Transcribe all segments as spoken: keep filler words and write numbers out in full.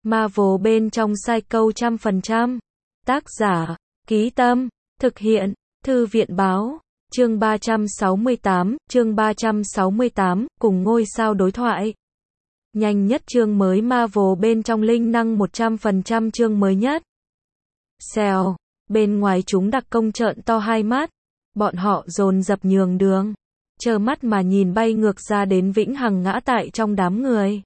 Marvel bên trong Psycho trăm phần trăm. Tác giả, Ký Tâm, thực hiện, Thư viện báo. Chương ba trăm sáu mươi tám, chương ba trăm sáu mươi tám, cùng ngôi sao đối thoại. Nhanh nhất chương mới Marvel bên trong linh năng một trăm phần trăm chương mới nhất. Xèo, bên ngoài chúng đặc công trợn to hai mắt, bọn họ dồn dập nhường đường, trơ mắt mà nhìn bay ngược ra đến Vĩnh Hằng ngã tại trong đám người.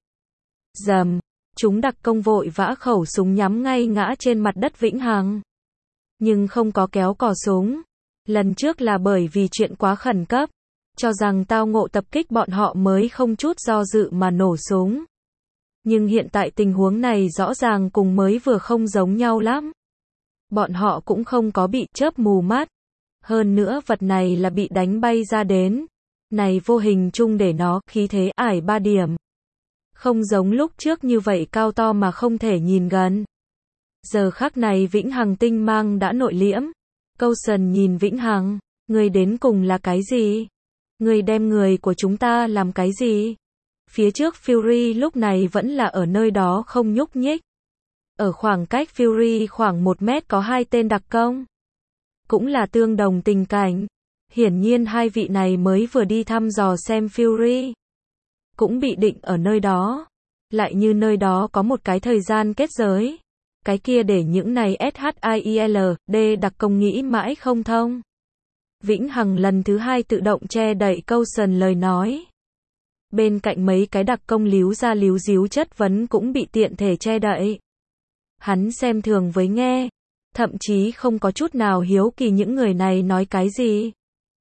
Rầm, chúng đặc công vội vã khẩu súng nhắm ngay ngã trên mặt đất Vĩnh Hằng. Nhưng không có kéo cò súng. Lần trước là bởi vì chuyện quá khẩn cấp, cho rằng tao ngộ tập kích bọn họ mới không chút do dự mà nổ súng. Nhưng hiện tại tình huống này rõ ràng cùng mới vừa không giống nhau lắm. Bọn họ cũng không có bị chớp mù mắt. Hơn nữa vật này là bị đánh bay ra đến. Này vô hình chung để nó khí thế ải ba điểm. Không giống lúc trước như vậy cao to mà không thể nhìn gần. Giờ khắc này Vĩnh Hằng tinh mang đã nội liễm. Coulson nhìn Vĩnh Hằng, người đến cùng là cái gì? Người đem người của chúng ta làm cái gì? Phía trước Fury lúc này vẫn là ở nơi đó không nhúc nhích. Ở khoảng cách Fury khoảng một mét có hai tên đặc công. Cũng là tương đồng tình cảnh. Hiển nhiên hai vị này mới vừa đi thăm dò xem Fury. Cũng bị định ở nơi đó. Lại như nơi đó có một cái thời gian kết giới. Cái kia để những này SHIELD đặc công nghĩ mãi không thông. Vĩnh Hằng lần thứ hai tự động che đậy Coulson lời nói. Bên cạnh mấy cái đặc công líu ra líu díu chất vấn cũng bị tiện thể che đậy. Hắn xem thường với nghe, thậm chí không có chút nào hiếu kỳ những người này nói cái gì.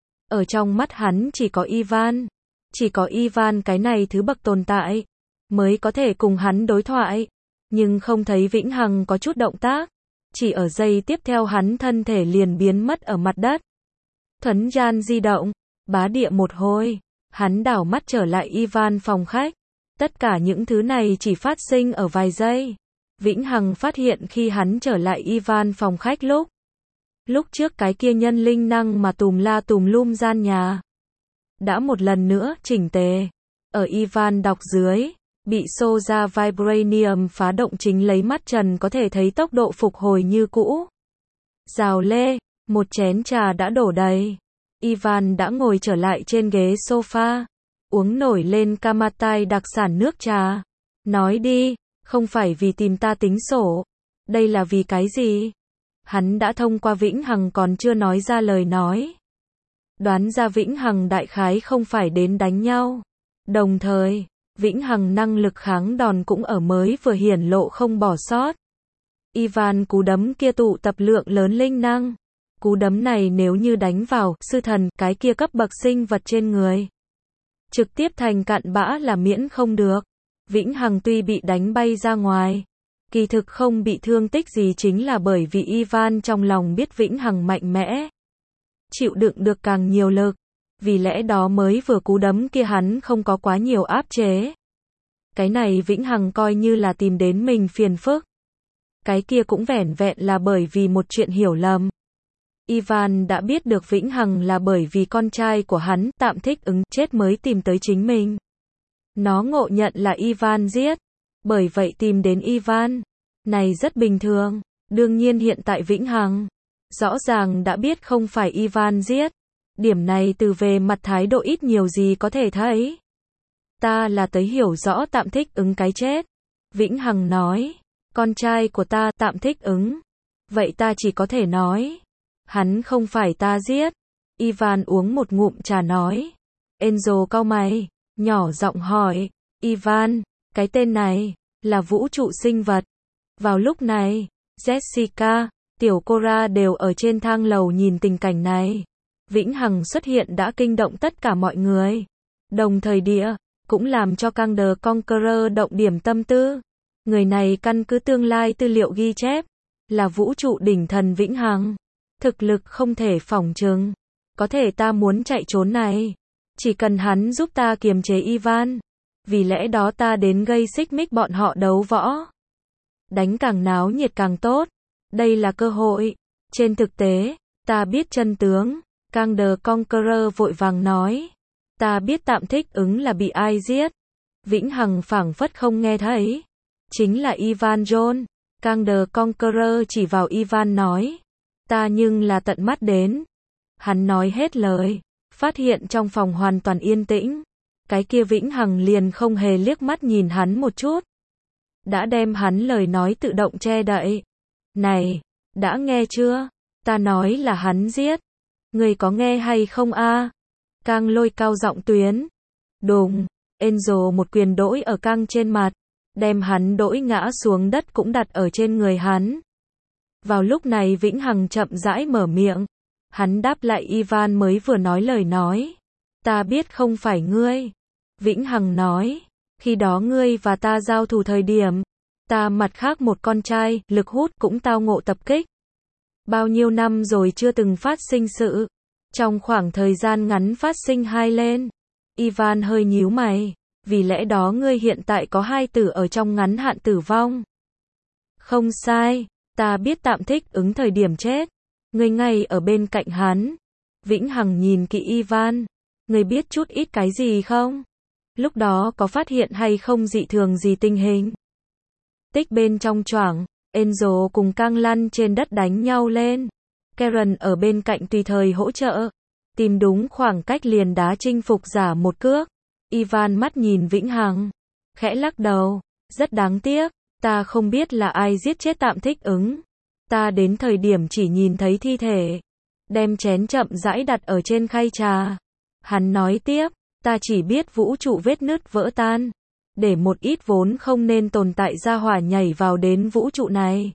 Ở trong mắt hắn chỉ có Ivan, chỉ có Ivan cái này thứ bậc tồn tại, mới có thể cùng hắn đối thoại. Nhưng không thấy Vĩnh Hằng có chút động tác. Chỉ ở giây tiếp theo hắn thân thể liền biến mất ở mặt đất. Thuấn gian di động, bá địa một hồi. Hắn đảo mắt trở lại Ivan phòng khách. Tất cả những thứ này chỉ phát sinh ở vài giây. Vĩnh Hằng phát hiện khi hắn trở lại Ivan phòng khách lúc. Lúc trước cái kia nhân linh năng mà tùm la tùm lum gian nhà. Đã một lần nữa chỉnh tề. Ở Ivan đọc dưới. Bị xô ra Vibranium phá động chính lấy mắt trần có thể thấy tốc độ phục hồi như cũ. Rào lê, một chén trà đã đổ đầy. Ivan đã ngồi trở lại trên ghế sofa, uống nổi lên Kamatai đặc sản nước trà. Nói đi, không phải vì tìm ta tính sổ. Đây là vì cái gì? Hắn đã thông qua Vĩnh Hằng còn chưa nói ra lời nói. Đoán ra Vĩnh Hằng đại khái không phải đến đánh nhau. Đồng thời, Vĩnh Hằng năng lực kháng đòn cũng ở mới vừa hiển lộ không bỏ sót. Ivan cú đấm kia tụ tập lượng lớn linh năng. Cú đấm này nếu như đánh vào sư thần cái kia cấp bậc sinh vật trên người. Trực tiếp thành cặn bã là miễn không được. Vĩnh Hằng tuy bị đánh bay ra ngoài. Kỳ thực không bị thương tích gì chính là bởi vì Ivan trong lòng biết Vĩnh Hằng mạnh mẽ. Chịu đựng được càng nhiều lực. Vì lẽ đó mới vừa cú đấm kia hắn không có quá nhiều áp chế. Cái này Vĩnh Hằng coi như là tìm đến mình phiền phức. Cái kia cũng vẻn vẹn là bởi vì một chuyện hiểu lầm. Ivan đã biết được Vĩnh Hằng là bởi vì con trai của hắn tạm thích ứng chết mới tìm tới chính mình. Nó ngộ nhận là Ivan giết. Bởi vậy tìm đến Ivan. Này rất bình thường. Đương nhiên hiện tại Vĩnh Hằng rõ ràng đã biết không phải Ivan giết. Điểm này từ về mặt thái độ ít nhiều gì có thể thấy. Ta là tới hiểu rõ tạm thích ứng cái chết. Vĩnh Hằng nói. Con trai của ta tạm thích ứng. Vậy ta chỉ có thể nói. Hắn không phải ta giết. Ivan uống một ngụm trà nói. Enzo cau mày. Nhỏ giọng hỏi. Ivan, cái tên này, là vũ trụ sinh vật. Vào lúc này, Jessica, tiểu Cora đều ở trên thang lầu nhìn tình cảnh này. Vĩnh Hằng xuất hiện đã kinh động tất cả mọi người. Đồng thời địa, cũng làm cho Kang the Conqueror động điểm tâm tư. Người này căn cứ tương lai tư liệu ghi chép, là vũ trụ đỉnh thần Vĩnh Hằng. Thực lực không thể phỏng chừng. Có thể ta muốn chạy trốn này. Chỉ cần hắn giúp ta kiềm chế Ivan. Vì lẽ đó ta đến gây xích mích bọn họ đấu võ. Đánh càng náo nhiệt càng tốt. Đây là cơ hội. Trên thực tế, ta biết chân tướng. Kang the Conqueror vội vàng nói. Ta biết tạm thích ứng là bị ai giết. Vĩnh Hằng phảng phất không nghe thấy. chính là Ivan John. Kang the Conqueror chỉ vào Ivan nói. Ta nhưng là tận mắt đến. Hắn nói hết lời. Phát hiện trong phòng hoàn toàn yên tĩnh. Cái kia Vĩnh Hằng liền không hề liếc mắt nhìn hắn một chút. Đã đem hắn lời nói tự động che đậy. Này, đã nghe chưa? Ta nói là hắn giết. Người có nghe hay không a? Kang Lôi cao giọng tuyến. Đùng, Angel một quyền đỗi ở Kang trên mặt. Đem hắn đỗi ngã xuống đất cũng đặt ở trên người hắn. Vào lúc này Vĩnh Hằng chậm rãi mở miệng. Hắn đáp lại Ivan mới vừa nói lời nói. Ta biết không phải ngươi. Vĩnh Hằng nói. Khi đó ngươi và ta giao thủ thời điểm. Ta mặt khác một con trai, lực hút cũng tao ngộ tập kích. Bao nhiêu năm rồi chưa từng phát sinh sự. Trong khoảng thời gian ngắn phát sinh hai lên. Ivan hơi nhíu mày. Vì lẽ đó ngươi hiện tại có hai tử ở trong ngắn hạn tử vong. Không sai. Ta biết tạm thích ứng thời điểm chết. Ngươi ngay ở bên cạnh hắn. Vĩnh Hằng nhìn kỹ Ivan. Ngươi biết chút ít cái gì không? Lúc đó có phát hiện hay không dị thường gì tình hình? Tích bên trong choảng, Angel cùng Kang lăn trên đất đánh nhau lên. Karen ở bên cạnh tùy thời hỗ trợ. Tìm đúng khoảng cách liền đá chinh phục giả một cước. Ivan mắt nhìn Vĩnh Hằng. Khẽ lắc đầu. Rất đáng tiếc. Ta không biết là ai giết chết tạm thích ứng. Ta đến thời điểm chỉ nhìn thấy thi thể. Đem chén chậm rãi đặt ở trên khay trà. Hắn nói tiếp. Ta chỉ biết vũ trụ vết nứt vỡ tan. Để một ít vốn không nên tồn tại ra hỏa nhảy vào đến vũ trụ này.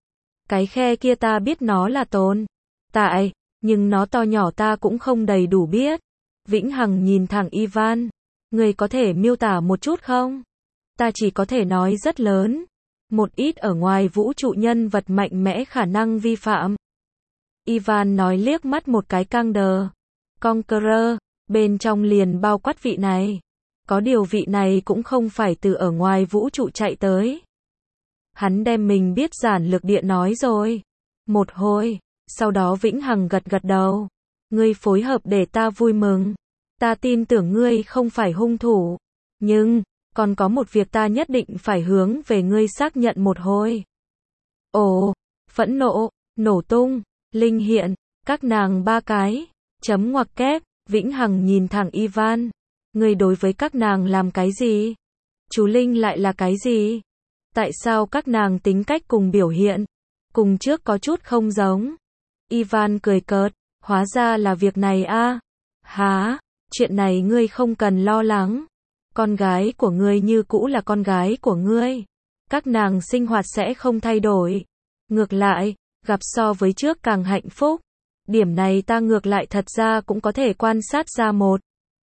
Cái khe kia ta biết nó là tồn tại. Nhưng nó to nhỏ ta cũng không đầy đủ biết. Vĩnh Hằng nhìn thẳng Ivan. Người có thể miêu tả một chút không? Ta chỉ có thể nói rất lớn. Một ít ở ngoài vũ trụ nhân vật mạnh mẽ khả năng vi phạm. Ivan nói liếc mắt một cái Kang the Conqueror. Bên trong liền bao quát vị này. Có điều vị này cũng không phải từ ở ngoài vũ trụ chạy tới. Hắn đem mình biết giản lược địa nói rồi. Một hồi. Sau đó Vĩnh Hằng gật gật đầu. Ngươi phối hợp để ta vui mừng. Ta tin tưởng ngươi không phải hung thủ. Nhưng, còn có một việc ta nhất định phải hướng về ngươi xác nhận một hồi. Ồ, phẫn nộ, nổ tung, linh hiện, các nàng ba cái, chấm ngoặc kép, Vĩnh Hằng nhìn thẳng Ivan. Ngươi đối với các nàng làm cái gì? Chú Linh lại là cái gì? Tại sao các nàng tính cách cùng biểu hiện? Cùng trước có chút không giống. Ivan cười cợt, hóa ra là việc này a. À? Hả? Chuyện này ngươi không cần lo lắng. Con gái của ngươi như cũ là con gái của ngươi. Các nàng sinh hoạt sẽ không thay đổi. Ngược lại, gặp so với trước càng hạnh phúc. Điểm này ta ngược lại thật ra cũng có thể quan sát ra một.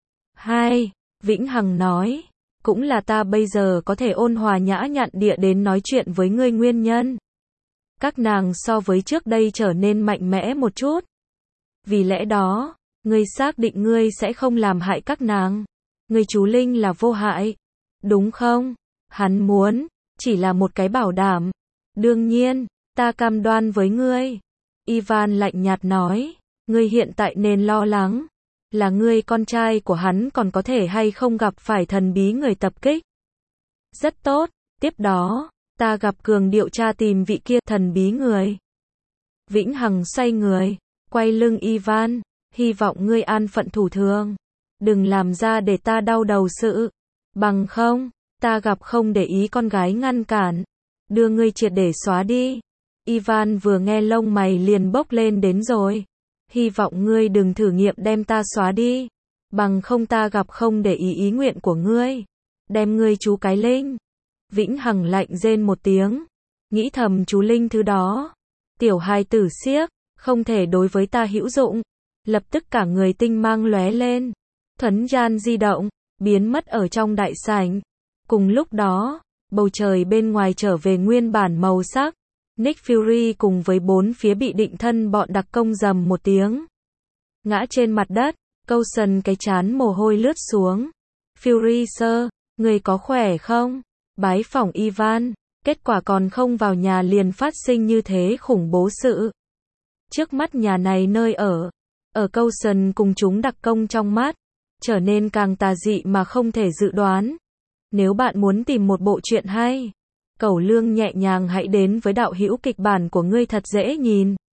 Hai, Vĩnh Hằng nói. Cũng là ta bây giờ có thể ôn hòa nhã nhặn địa đến nói chuyện với ngươi nguyên nhân. Các nàng so với trước đây trở nên mạnh mẽ một chút. Vì lẽ đó, ngươi xác định ngươi sẽ không làm hại các nàng. Ngươi chú Linh là vô hại. Đúng không? Hắn muốn, chỉ là một cái bảo đảm. Đương nhiên, ta cam đoan với ngươi. Ivan lạnh nhạt nói. Ngươi hiện tại nên lo lắng. Là ngươi con trai của hắn còn có thể hay không gặp phải thần bí người tập kích. Rất tốt, tiếp đó, ta gặp cường điệu tra tìm vị kia thần bí người. Vĩnh Hằng xoay người, quay lưng Ivan, hy vọng ngươi an phận thủ thường. Đừng làm ra để ta đau đầu sự. Bằng không, ta gặp không để ý con gái ngăn cản. Đưa ngươi triệt để xóa đi. Ivan vừa nghe lông mày liền bốc lên đến rồi. Hy vọng ngươi đừng thử nghiệm đem ta xóa đi. Bằng không ta gặp không để ý ý nguyện của ngươi. Đem ngươi chú cái Linh. Vĩnh Hằng lạnh rên một tiếng. Nghĩ thầm chú Linh thứ đó. Tiểu hài tử xiếc, không thể đối với ta hữu dụng. Lập tức cả người tinh mang lóe lên. Thuấn gian di động, biến mất ở trong đại sảnh. Cùng lúc đó, bầu trời bên ngoài trở về nguyên bản màu sắc. Nick Fury cùng với bốn phía bị định thân bọn đặc công rầm một tiếng. Ngã trên mặt đất, Coulson cái chán mồ hôi lướt xuống. Fury sir, người có khỏe không? Bái phỏng Ivan, kết quả còn không vào nhà liền phát sinh như thế khủng bố sự. Trước mắt nhà này nơi ở, ở Coulson cùng chúng đặc công trong mắt, trở nên càng tà dị mà không thể dự đoán. Nếu bạn muốn tìm một bộ truyện hay, Cẩu Lương nhẹ nhàng hãy đến với đạo hữu kịch bản của ngươi thật dễ nhìn.